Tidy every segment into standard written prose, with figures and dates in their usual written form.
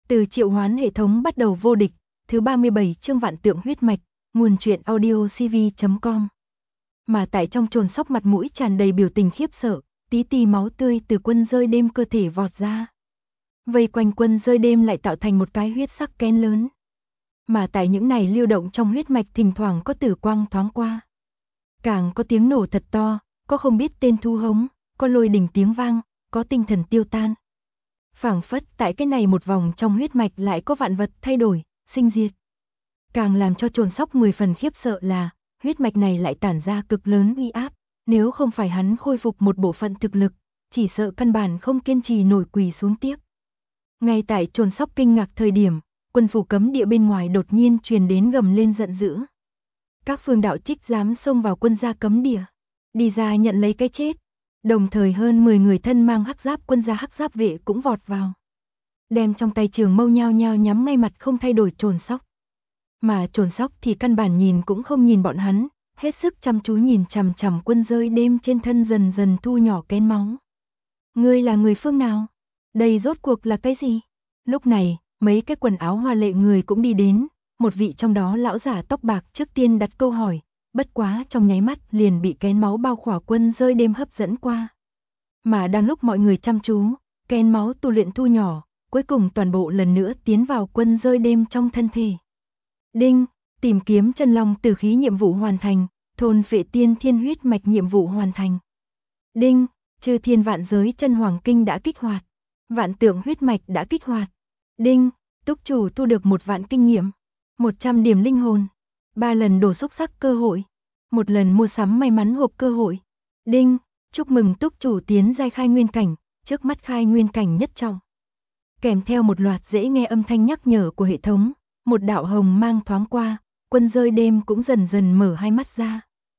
Từ triệu hoán hệ thống bắt đầu vô địch, thứ 37 chương vạn tượng huyết mạch, nguồn truyện audio cv.com. Mà tại trong chồn sóc mặt mũi tràn đầy biểu tình khiếp sợ, tí tì máu tươi từ quân rơi đêm cơ thể vọt ra. Vây quanh quân rơi đêm lại tạo thành một cái huyết sắc kén lớn. Mà tại những này lưu động trong huyết mạch thỉnh thoảng có tử quang thoáng qua. Càng có tiếng nổ thật to, có không biết tên thu hống, có lôi đình tiếng vang, có tinh thần tiêu tan. Phảng phất tại cái này một vòng trong huyết mạch lại có vạn vật thay đổi, sinh diệt. Càng làm cho chồn sóc 10 phần khiếp sợ là, huyết mạch này lại tản ra cực lớn uy áp, nếu không phải hắn khôi phục một bộ phận thực lực, chỉ sợ căn bản không kiên trì nổi quỳ xuống tiếp. Ngay tại chồn sóc kinh ngạc thời điểm, quân phủ cấm địa bên ngoài đột nhiên truyền đến gầm lên giận dữ. Các phương đạo trích dám xông vào quân gia cấm địa, đi ra nhận lấy cái chết. Đồng thời hơn 10 người thân mang hắc giáp quân gia hắc giáp vệ cũng vọt vào. Đem trong tay trường mâu nhao nhao nhắm ngay mặt không thay đổi chồn sóc. Mà chồn sóc thì căn bản nhìn cũng không nhìn bọn hắn, hết sức chăm chú nhìn chằm chằm quân rơi đêm trên thân dần dần thu nhỏ kén máu. Ngươi là người phương nào? Đây rốt cuộc là cái gì? Lúc này, mấy cái quần áo hoa lệ người cũng đi đến, một vị trong đó lão giả tóc bạc trước tiên đặt câu hỏi. Bất quá trong nháy mắt liền bị kén máu bao khỏa quân rơi đêm hấp dẫn qua. Mà đang lúc mọi người chăm chú, kén máu tu luyện thu nhỏ, cuối cùng toàn bộ lần nữa tiến vào quân rơi đêm trong thân thể. Đinh, tìm kiếm chân long tử khí nhiệm vụ hoàn thành, thôn phệ tiên thiên huyết mạch nhiệm vụ hoàn thành. Đinh, chư thiên vạn giới chân hoàng kinh đã kích hoạt, vạn tượng huyết mạch đã kích hoạt. Đinh, túc chủ thu được 1 vạn kinh nghiệm, 100 điểm linh hồn, 3 lần đổ xúc sắc cơ hội, 1 lần mua sắm may mắn hộp cơ hội. Đinh, chúc mừng túc chủ tiến giai khai nguyên cảnh, trước mắt khai nguyên cảnh nhất trọng. Kèm theo một loạt dễ nghe âm thanh nhắc nhở của hệ thống, một đạo hồng mang thoáng qua, quân rơi đêm cũng dần dần mở hai mắt ra.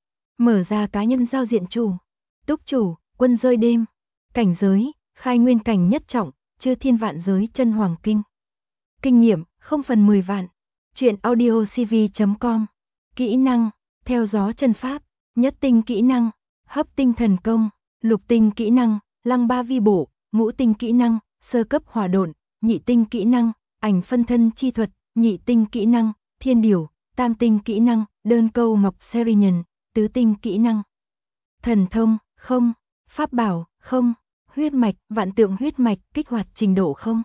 Mở ra cá nhân giao diện chủ, túc chủ, quân rơi đêm, cảnh giới, khai nguyên cảnh nhất trọng, chư thiên vạn giới chân hoàng kinh. Kinh nghiệm, 0/10 vạn. Truyện audio cv.com. Kỹ năng, theo gió chân pháp, nhất tinh kỹ năng, hấp tinh thần công, lục tinh kỹ năng, lăng ba vi bổ, ngũ tinh kỹ năng, sơ cấp hỏa độn, nhị tinh kỹ năng, ảnh phân thân chi thuật, nhị tinh kỹ năng, thiên điều, tam tinh kỹ năng, đơn câu ngọc Serian, tứ tinh kỹ năng. Thần thông, không, pháp bảo, không, huyết mạch, vạn tượng huyết mạch, kích hoạt trình độ không.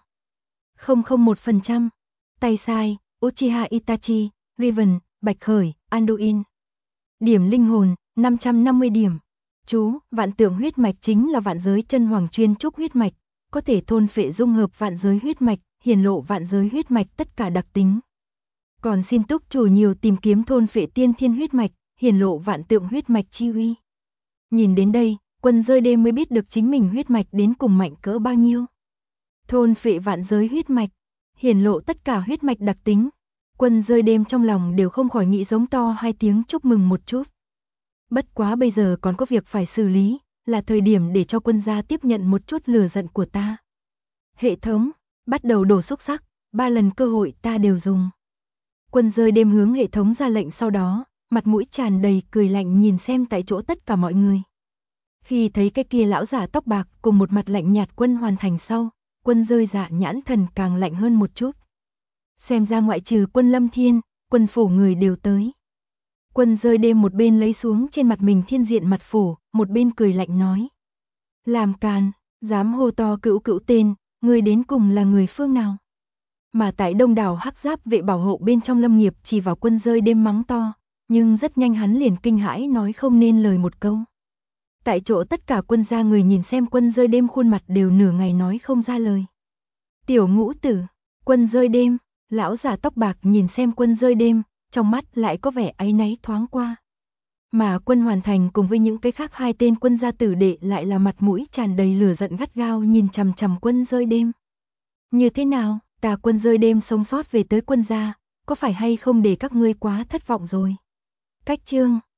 001%. Tay sai, Uchiha Itachi, Riven, Bạch Khởi, Anduin. Điểm linh hồn, 550 điểm. Chú, vạn tượng huyết mạch chính là vạn giới chân hoàng chuyên trúc huyết mạch, có thể thôn phệ dung hợp vạn giới huyết mạch, hiển lộ vạn giới huyết mạch tất cả đặc tính. Còn xin túc chủ nhiều tìm kiếm thôn phệ tiên thiên huyết mạch, hiển lộ vạn tượng huyết mạch chi uy. Nhìn đến đây, quân rơi đêm mới biết được chính mình huyết mạch đến cùng mạnh cỡ bao nhiêu. Thôn phệ vạn giới huyết mạch, hiển lộ tất cả huyết mạch đặc tính. Quân rơi đêm trong lòng đều không khỏi nghĩ giống to 2 tiếng chúc mừng một chút. Bất quá bây giờ còn có việc phải xử lý, là thời điểm để cho quân gia tiếp nhận một chút lửa giận của ta. Hệ thống, bắt đầu đổ xúc sắc, 3 lần cơ hội ta đều dùng. Quân rơi đêm hướng hệ thống ra lệnh sau đó, mặt mũi tràn đầy cười lạnh nhìn xem tại chỗ tất cả mọi người. Khi thấy cái kia lão giả tóc bạc cùng một mặt lạnh nhạt quân hoàn thành sau, quân rơi dạ nhãn thần càng lạnh hơn một chút. Xem ra ngoại trừ quân Lâm Thiên, quân phủ người đều tới. Quân rơi đêm một bên lấy xuống trên mặt mình thiên diện mặt phủ, một bên cười lạnh nói. Làm càn, dám hô to cữu cữu tên, người đến cùng là người phương nào? Mà tại đông đảo hắc giáp vệ bảo hộ bên trong Lâm Nghiệp chỉ vào quân rơi đêm mắng to, nhưng rất nhanh hắn liền kinh hãi nói không nên lời một câu. Tại chỗ tất cả quân gia người nhìn xem quân rơi đêm khuôn mặt đều nửa ngày nói không ra lời. Tiểu ngũ tử, quân rơi đêm, lão giả tóc bạc nhìn xem quân rơi đêm, trong mắt lại có vẻ áy náy thoáng qua. Mà quân hoàn thành cùng với những cái khác 2 tên quân gia tử đệ lại là mặt mũi tràn đầy lửa giận gắt gao nhìn chằm chằm quân rơi đêm. Như thế nào, ta quân rơi đêm sống sót về tới quân gia, có phải hay không để các ngươi quá thất vọng rồi? Cách chương